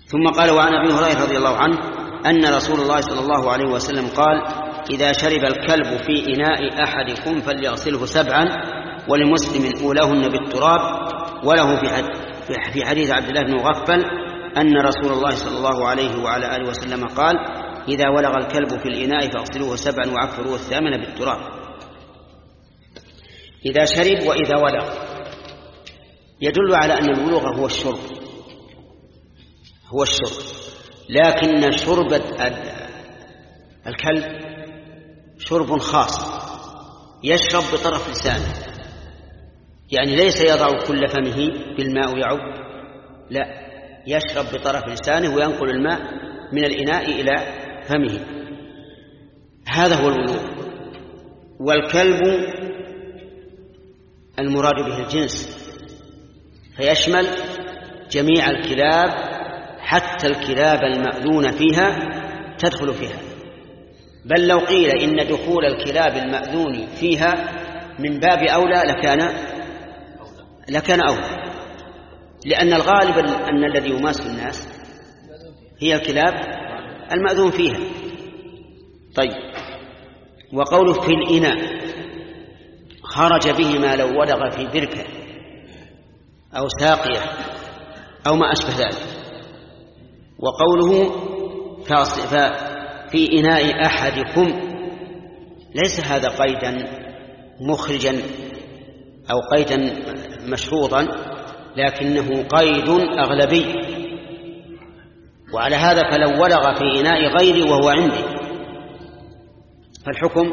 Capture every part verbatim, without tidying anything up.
ثم قال: وعن أبي هريرة رضي الله عنه أن رسول الله صلى الله عليه وسلم قال: إذا شرب الكلب في إناء أحدكم فليغسله سبعا، ولمسلم أولاهن بالتراب. وله في حديث عبد الله بن مغفل أن رسول الله صلى الله عليه وعلى آله وسلم قال: إذا ولغ الكلب في الإناء فاغسلوه سبعا وعفروه الثامن بالتراب. إذا شرب وإذا ولغ يدل على أن الولوغ هو الشرب هو الشرب لكن شرب الكلب شرب خاص، يشرب بطرف لسانه، يعني ليس يضع كل فمه بالماء ويعب، لا، يشرب بطرف لسانه وينقل الماء من الإناء إلى فمه. هذا هو الولوغ. والكلب المراد به الجنس، فيشمل جميع الكلاب حتى الكلاب المأذون فيها تدخل فيها، بل لو قيل إن دخول الكلاب المأذون فيها من باب أولى لكان لكان أولى، لأن الغالب أن الذي يماس الناس هي الكلاب المأذون فيها. طيب، وقوله في الإناء خرج به ما لو ولغ في بركة أو ساقية أو ما أشبه ذلك. وقوله في إناء أحدكم ليس هذا قيدا مخرجا أو قيدا مشروطا، لكنه قيد أغلبي. وعلى هذا فلو ولغ في إناء غيري وهو عندي فالحكم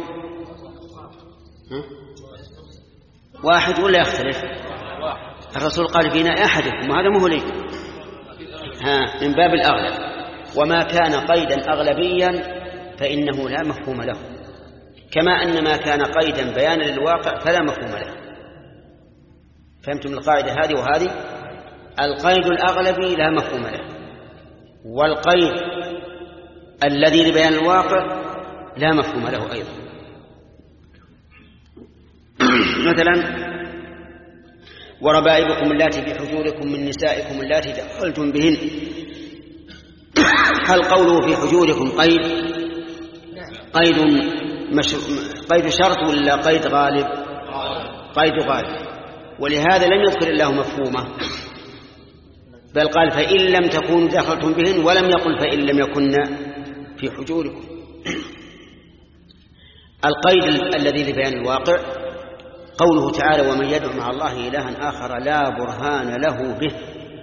واحد ولا يختلف؟ الرسول قال في إناء أحدكم، وهذا مو لي ها من باب الأغلب. وما كان قيدا أغلبيا فإنه لا مفهوم له، كما أن ما كان قيدا بيانا للواقع فلا مفهوم له. فهمتم القاعدة هذه وهذه؟ القيد الأغلبي لا مفهوم له، والقيد الذي لبيان الواقع لا مفهوم له أيضا. مثلا: وربائبكم اللاتي في حجوركم من نسائكم اللاتي دخلتم بهن. هل قوله في حجوركم قيد قيد مش... قيد شرط ولا قيد غالب؟ قيد غالب، ولهذا لم يذكر الله مفهومه، بل قال فإن لم تكونوا دخلتم بهن، ولم يقل فإن لم يكن في حجوركم. القيد الذي لبيان الواقع قوله تعالى: ومن يدعو مع الله إلها آخر لا برهان له به.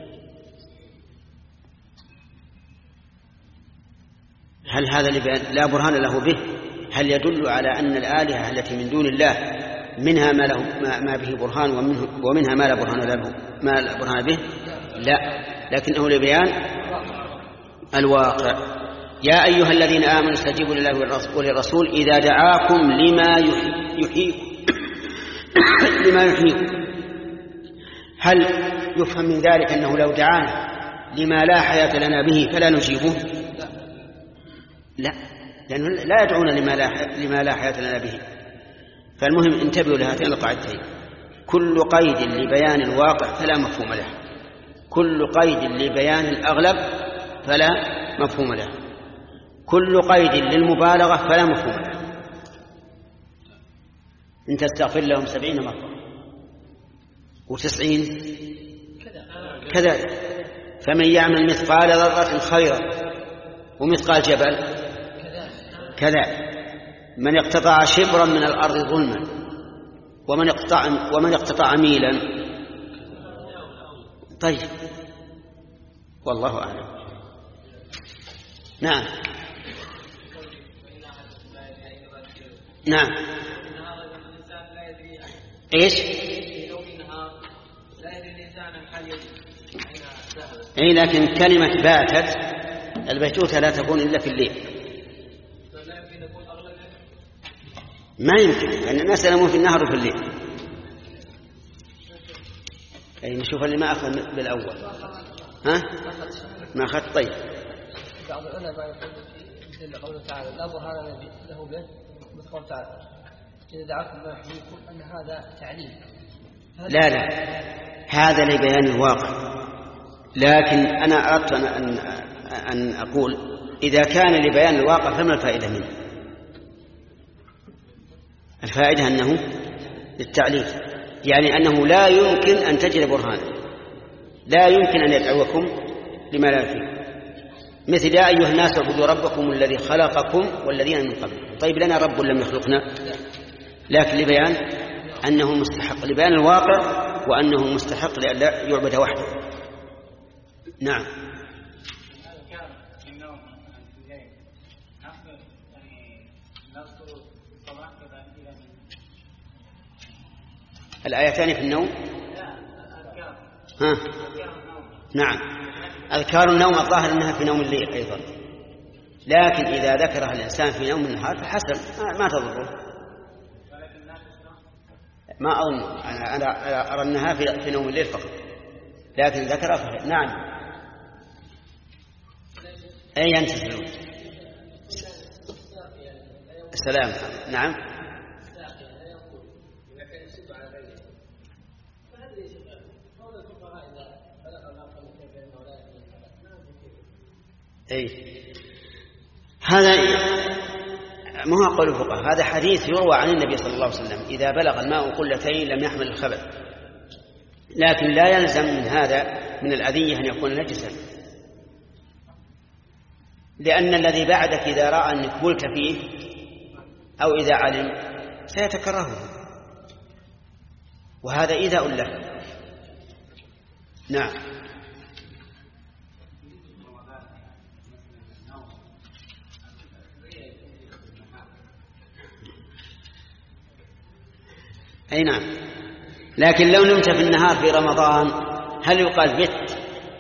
هل هذا لا برهان له به هل يدل على أن الآلهة التي من دون الله منها ما, له ما به برهان ومنها ما لا برهان له ما لا برهان به؟ لا، لكنه لبيان الواقع. يا أيها الذين آمنوا استجيبوا لله وللرسول إذا دعاكم لما يحييكم لما يحييكم. هل يفهم من ذلك أنه لو دعانا لما لا حياة لنا به فلا نجيبه؟ لا، لأنه لا يدعون لما لا, لما لا حياة لنا به. فالمهم انتبهوا لهاتين القاعدتين: كل قيد لبيان الواقع فلا مفهوم له، كل قيد لبيان الأغلب فلا مفهوم له، كل قيد للمبالغة فلا مفهوم له. إن تستغفر لهم سبعين مرة وتسعين كذلك، فمن يعمل مثقال ذرة خيرا ومثقال جبل كذلك، من اقتطع شبرا من الأرض ظلما ومن اقتطع, ومن اقتطع ميلا. طيب، والله أعلم. نعم نعم ايش؟ اي، لكن كلمة باتت، البيتوتة لا تكون إلا في الليل. ما يمكن، لأن الناس ينامون في النهر وفي الليل. أي نشوف اللي ما أخذ بالأول. ها؟ ما أخذ. طيب. بعض العلماء يقول مثل قوله تعالى: لا برهان له به، مثل قوله تعالى: إذا دعاكم ما يحييكم، أن هذا تعليم. لا لا، هذا لبيان الواقع، لكن أنا أردت أن أن أقول إذا كان لبيان الواقع فما الفائدة منه؟ الفائدة أنه للتعليل، يعني أنه لا يمكن أن تجد برهانا، لا يمكن أن يدعوكم لما لا فيه، مثل يا أيها الناس اعبدوا ربكم الذي خلقكم والذين من قبلكم. طيب لنا رب لم يخلقنا، لكن لبيان أنه مستحق، لبيان الواقع وأنه مستحق لألا يعبد وحده. نعم. الآيتان في النوم. ها. نعم، أذكار النوم الظاهر أنها في نوم الليل أيضا، لكن إذا ذكرها الإنسان في نوم النهار فحسن ما تضره. ما أظن، أنا أنا أرى أنها في نوم الليل فقط، لكن ذكرها فهي. نعم. أي ينتهي السلام. نعم. أي هذا ما هو قول الفقهاء، هذا حديث يروى عن النبي صلى الله عليه وسلم: إذا بلغ الماء قلتين لم يحمل الخبث. لكن لا يلزم من هذا من الأذية أن يكون نجسا، لأن الذي بعدك إذا رأى أنك بلت فيه أو إذا علم سيتكرهه، وهذا إيذاء له. نعم. أي نعم، لكن لو نمت في النهار في رمضان هل يقال بت؟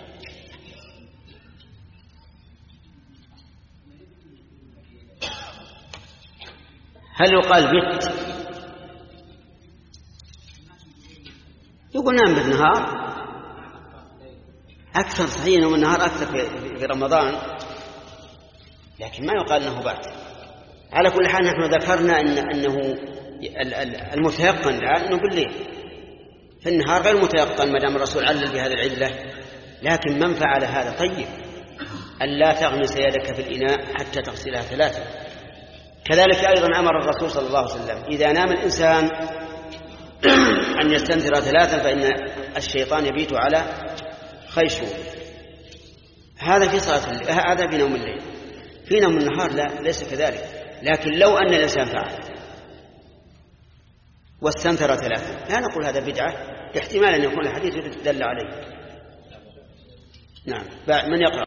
هل يقال بت؟ يقول نام بالنهار أكثر، صحيح نوم النهار أكثر في رمضان، لكن ما يقال أنه بات. على كل حال نحن ذكرنا إن أنه المتيقن الآن أنه بالليل، في النهار غير متيقن ما دام الرسول علل بهذه العلة. لكن من فعل هذا طيب، ألا تغمس يدك في الإناء حتى تغسلها ثلاثة. كذلك أيضا أمر الرسول صلى الله عليه وسلم إذا نام الإنسان أن يستنثر ثلاثا فإن الشيطان يبيت على خيشه. هذا في صلاة، هذا في نوم الليل. في نوم النهار لا، ليس كذلك. لكن لو أن الإنسان فعل واستنثر ثلاثا لا نقول هذا بدعة، احتمال أن يكون الحديث دل عليه. نعم. من يقرأ؟